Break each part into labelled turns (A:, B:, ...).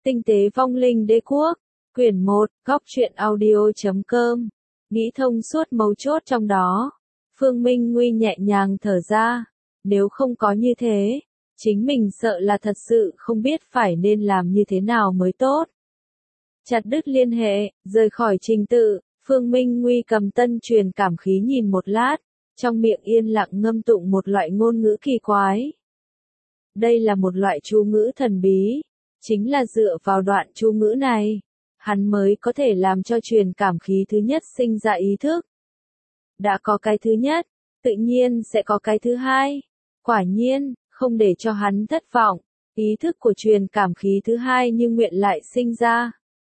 A: Tinh tế vong linh đế quốc, quyển 1, góc truyện audio.com. Nghĩ thông suốt mấu chốt trong đó, Phương Minh Nguy nhẹ nhàng thở ra, nếu không có như thế, chính mình sợ là thật sự không biết phải nên làm như thế nào mới tốt. Chặt đứt liên hệ, rời khỏi trình tự, Phương Minh Nguy cầm tân truyền cảm khí nhìn một lát, trong miệng yên lặng ngâm tụng một loại ngôn ngữ kỳ quái. Đây là một loại chú ngữ thần bí, chính là dựa vào đoạn chú ngữ này, hắn mới có thể làm cho truyền cảm khí thứ nhất sinh ra ý thức. Đã có cái thứ nhất, tự nhiên sẽ có cái thứ hai. Quả nhiên, không để cho hắn thất vọng, ý thức của truyền cảm khí thứ hai như nguyện lại sinh ra.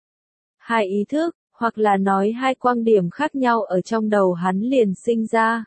A: Hai ý thức, hoặc là nói hai quang điểm khác nhau ở trong đầu hắn liền sinh ra.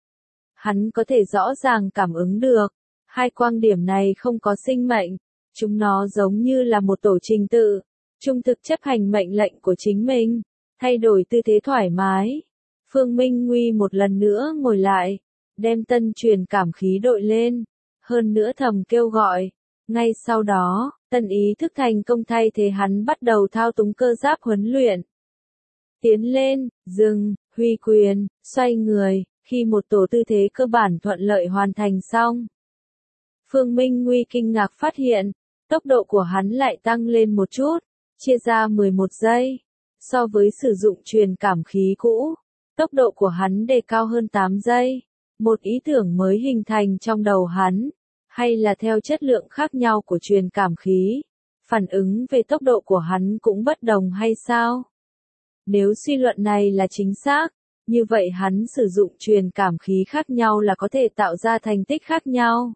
A: Hắn có thể rõ ràng cảm ứng được, hai quang điểm này không có sinh mệnh, chúng nó giống như là một tổ trình tự, trung thực chấp hành mệnh lệnh của chính mình, thay đổi tư thế thoải mái. Phương Minh Nguy một lần nữa ngồi lại, đem tân truyền cảm khí đội lên, hơn nữa thầm kêu gọi. Ngay sau đó, tân ý thức thành công thay thế hắn bắt đầu thao túng cơ giáp huấn luyện. Tiến lên, dừng, huy quyền, xoay người, khi một tổ tư thế cơ bản thuận lợi hoàn thành xong. Phương Minh Nguy kinh ngạc phát hiện, tốc độ của hắn lại tăng lên một chút, chia ra 11 giây. So với sử dụng truyền cảm khí cũ, tốc độ của hắn đề cao hơn 8 giây. Một ý tưởng mới hình thành trong đầu hắn, hay là theo chất lượng khác nhau của truyền cảm khí, phản ứng về tốc độ của hắn cũng bất đồng hay sao? Nếu suy luận này là chính xác, như vậy hắn sử dụng truyền cảm khí khác nhau là có thể tạo ra thành tích khác nhau.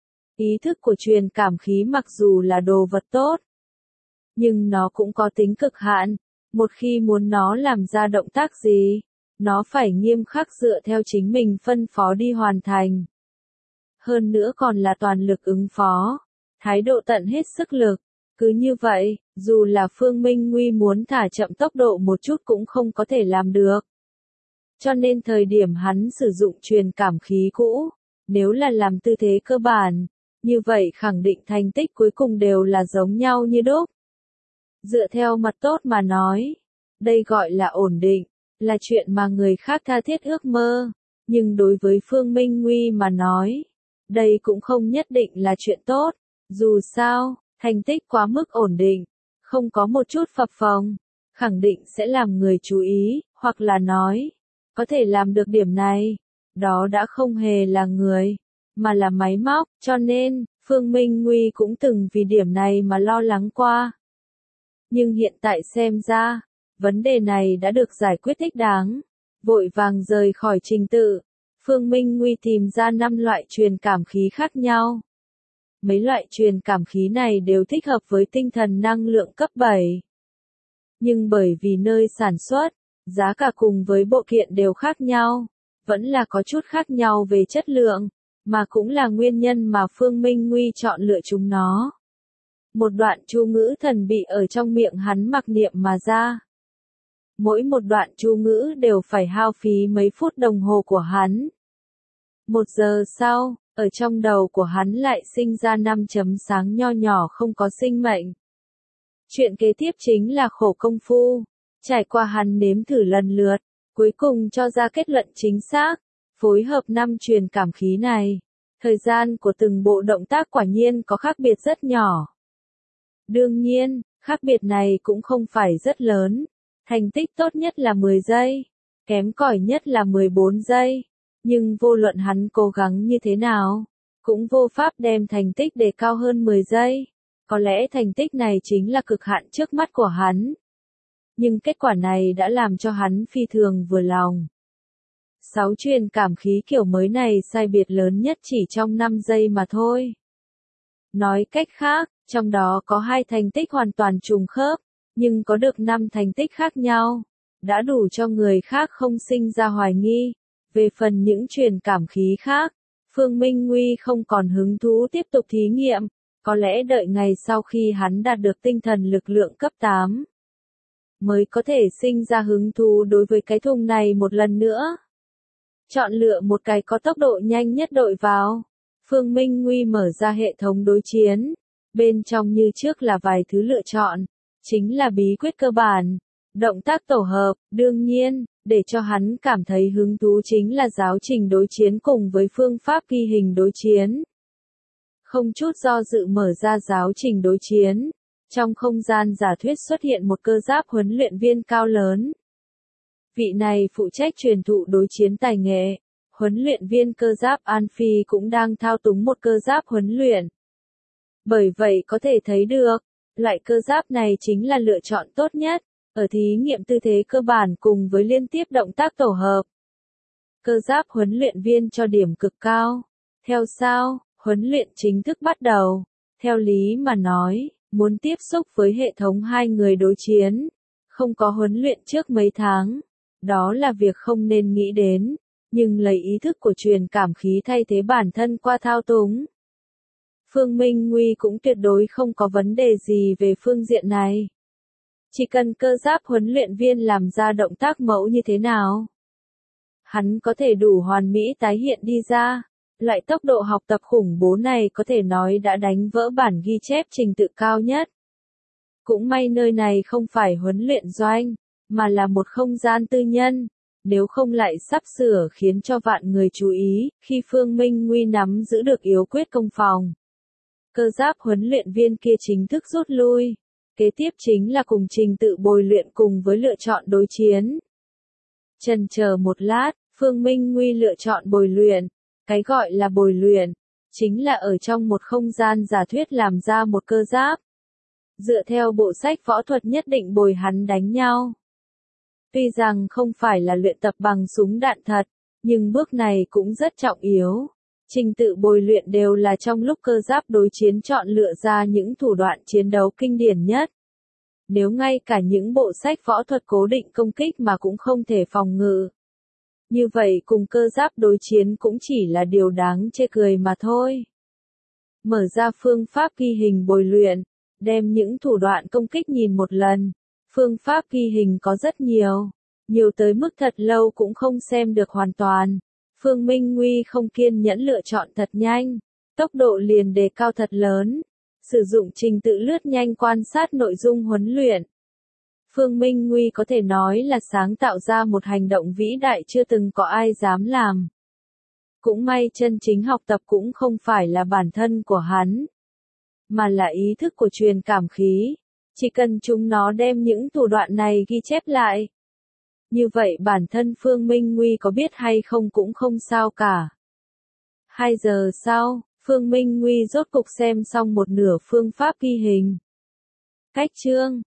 A: Ý thức của truyền cảm khí mặc dù là đồ vật tốt, nhưng nó cũng có tính cực hạn, một khi muốn nó làm ra động tác gì, nó phải nghiêm khắc dựa theo chính mình phân phó đi hoàn thành. Hơn nữa còn là toàn lực ứng phó, thái độ tận hết sức lực, cứ như vậy, dù là Phương Minh Nguy muốn thả chậm tốc độ một chút cũng không có thể làm được. Cho nên thời điểm hắn sử dụng truyền cảm khí cũ, nếu là làm tư thế cơ bản, như vậy khẳng định thành tích cuối cùng đều là giống nhau như đúc. Dựa theo mặt tốt mà nói, đây gọi là ổn định, là chuyện mà người khác tha thiết ước mơ, nhưng đối với Phương Minh Nguy mà nói, đây cũng không nhất định là chuyện tốt, dù sao, thành tích quá mức ổn định, không có một chút phập phồng, khẳng định sẽ làm người chú ý, hoặc là nói, có thể làm được điểm này, đó đã không hề là người, mà là máy móc, cho nên, Phương Minh Nguy cũng từng vì điểm này mà lo lắng qua. Nhưng hiện tại xem ra, vấn đề này đã được giải quyết thích đáng, vội vàng rời khỏi trình tự, Phương Minh Nguy tìm ra 5 loại truyền cảm khí khác nhau. Mấy loại truyền cảm khí này đều thích hợp với tinh thần năng lượng cấp 7. Nhưng bởi vì nơi sản xuất, giá cả cùng với bộ kiện đều khác nhau, vẫn là có chút khác nhau về chất lượng, mà cũng là nguyên nhân mà Phương Minh Nguy chọn lựa chúng nó. Một đoạn chú ngữ thần bị ở trong miệng hắn mặc niệm mà ra. Mỗi một đoạn chú ngữ đều phải hao phí mấy phút đồng hồ của hắn. 1 giờ sau, ở trong đầu của hắn lại sinh ra 5 chấm sáng nho nhỏ không có sinh mệnh. Chuyện kế tiếp chính là khổ công phu. Trải qua hắn nếm thử lần lượt, cuối cùng cho ra kết luận chính xác, phối hợp 5 truyền cảm khí này. Thời gian của từng bộ động tác quả nhiên có khác biệt rất nhỏ. Đương nhiên, khác biệt này cũng không phải rất lớn. Thành tích tốt nhất là 10 giây, kém cỏi nhất là 14 giây. Nhưng vô luận hắn cố gắng như thế nào, cũng vô pháp đem thành tích đề cao hơn 10 giây. Có lẽ thành tích này chính là cực hạn trước mắt của hắn. Nhưng kết quả này đã làm cho hắn phi thường vừa lòng. 6 truyền cảm khí kiểu mới này sai biệt lớn nhất chỉ trong 5 giây mà thôi. Nói cách khác, trong đó có 2 thành tích hoàn toàn trùng khớp, nhưng có được 5 thành tích khác nhau, đã đủ cho người khác không sinh ra hoài nghi. Về phần những truyền cảm khí khác, Phương Minh Nguy không còn hứng thú tiếp tục thí nghiệm, có lẽ đợi ngày sau khi hắn đạt được tinh thần lực lượng cấp 8, mới có thể sinh ra hứng thú đối với cái thùng này một lần nữa. Chọn lựa một cái có tốc độ nhanh nhất đội vào. Phương Minh Nguy mở ra hệ thống đối chiến. Bên trong như trước là vài thứ lựa chọn, chính là bí quyết cơ bản, động tác tổ hợp, đương nhiên, để cho hắn cảm thấy hứng thú chính là giáo trình đối chiến cùng với phương pháp ghi hình đối chiến. Không chút do dự mở ra giáo trình đối chiến, trong không gian giả thuyết xuất hiện một cơ giáp huấn luyện viên cao lớn. Vị này phụ trách truyền thụ đối chiến tài nghệ, huấn luyện viên cơ giáp An Phi cũng đang thao túng một cơ giáp huấn luyện. Bởi vậy có thể thấy được, loại cơ giáp này chính là lựa chọn tốt nhất, ở thí nghiệm tư thế cơ bản cùng với liên tiếp động tác tổ hợp. Cơ giáp huấn luyện viên cho điểm cực cao. Theo sau, huấn luyện chính thức bắt đầu. Theo lý mà nói, muốn tiếp xúc với hệ thống hai người đối chiến, không có huấn luyện trước mấy tháng, đó là việc không nên nghĩ đến, nhưng lấy ý thức của truyền cảm khí thay thế bản thân qua thao túng. Phương Minh Nguy cũng tuyệt đối không có vấn đề gì về phương diện này. Chỉ cần cơ giáp huấn luyện viên làm ra động tác mẫu như thế nào, hắn có thể đủ hoàn mỹ tái hiện đi ra. Loại tốc độ học tập khủng bố này có thể nói đã đánh vỡ bản ghi chép trình tự cao nhất. Cũng may nơi này không phải huấn luyện doanh, mà là một không gian tư nhân, nếu không lại sắp sửa khiến cho vạn người chú ý, khi Phương Minh Nguy nắm giữ được yếu quyết công phòng. Cơ giáp huấn luyện viên kia chính thức rút lui. Kế tiếp chính là cùng trình tự bồi luyện cùng với lựa chọn đối chiến. Chần chờ một lát, Phương Minh Nguy lựa chọn bồi luyện. Cái gọi là bồi luyện, chính là ở trong một không gian giả thuyết làm ra một cơ giáp. Dựa theo bộ sách võ thuật nhất định bồi hắn đánh nhau. Tuy rằng không phải là luyện tập bằng súng đạn thật, nhưng bước này cũng rất trọng yếu. Trình tự bồi luyện đều là trong lúc cơ giáp đối chiến chọn lựa ra những thủ đoạn chiến đấu kinh điển nhất. Nếu ngay cả những bộ sách võ thuật cố định công kích mà cũng không thể phòng ngự, như vậy cùng cơ giáp đối chiến cũng chỉ là điều đáng chê cười mà thôi. Mở ra phương pháp ghi hình bồi luyện, đem những thủ đoạn công kích nhìn một lần. Phương pháp ghi hình có rất nhiều, nhiều tới mức thật lâu cũng không xem được hoàn toàn. Phương Minh Nguy không kiên nhẫn lựa chọn thật nhanh, tốc độ liền đề cao thật lớn, sử dụng trình tự lướt nhanh quan sát nội dung huấn luyện. Phương Minh Nguy có thể nói là sáng tạo ra một hành động vĩ đại chưa từng có ai dám làm. Cũng may chân chính học tập cũng không phải là bản thân của hắn, mà là ý thức của truyền cảm khí. Chỉ cần chúng nó đem những thủ đoạn này ghi chép lại. Như vậy bản thân Phương Minh Nguy có biết hay không cũng không sao cả. 2 giờ sau, Phương Minh Nguy rốt cục xem xong một nửa phương pháp ghi hình. Cách chương